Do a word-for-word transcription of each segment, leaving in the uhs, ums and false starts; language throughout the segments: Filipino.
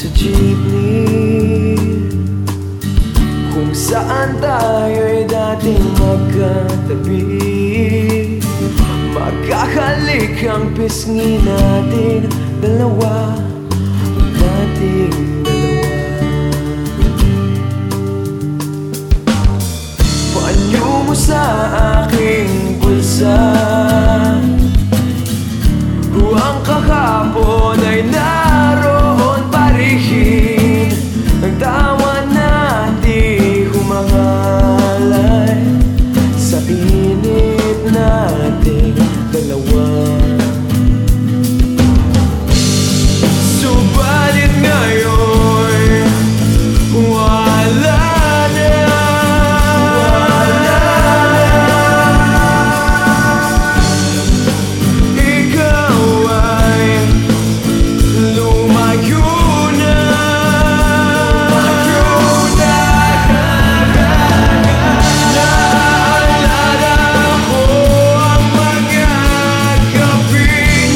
sa jeepney kung saan tayo'y dating magkatabi. Magkakalik ang pisngi natin dalawa, dating dalawa. Panyo mo sa aking bulsa, ang kahapon ay naroon parihin. Ang tawa natin humahalay sa init nating dalawa. Subalit ngayon wala na, wala na. Ikaw ay lumayo na, lumayo na. Naalala ko ang mga gabing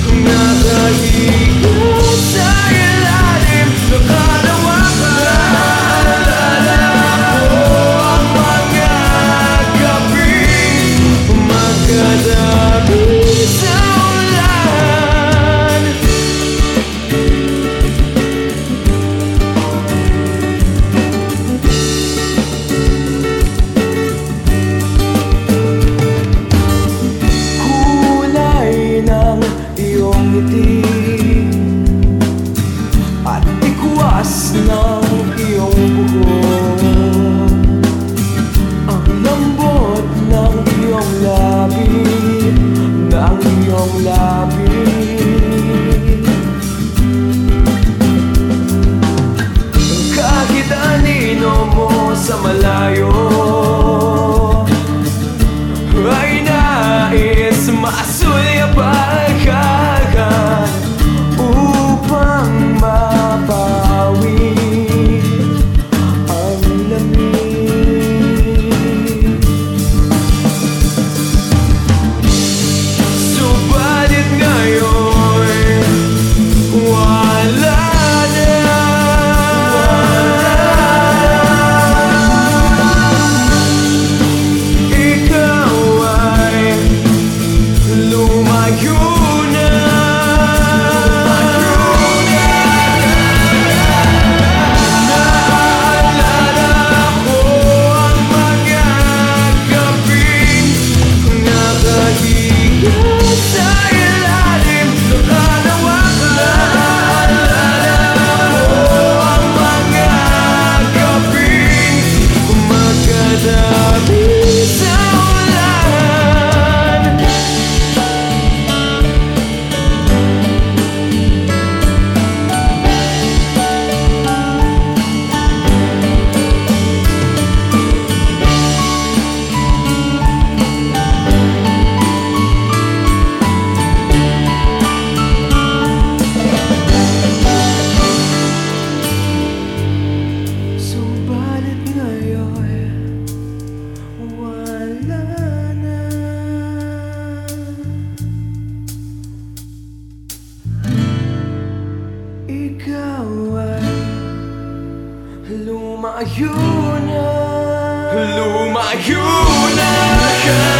nakahiga sa ilalim ng kalawakan. Naalala ko ang mga gabing magkatabi sa ulan. Kulay ng iyong ngiti at tikwas ng iyong buhok, ang lambot ng iyong labi, ng iyong labi. Kahit anino mo sa malayo ay nais masulyapan upang mapawi ang lamig. Subalit ngayon wala na, ikaw ay lumayo na, lumayo na. Naalala ko ang mga gabing nakahiga sa ilalim ng kalawakan. Naalala ko ang mga gabing magkatabi sa ulan. Subalit ngayon wala na, ikaw ay lumayo na, lumayo na.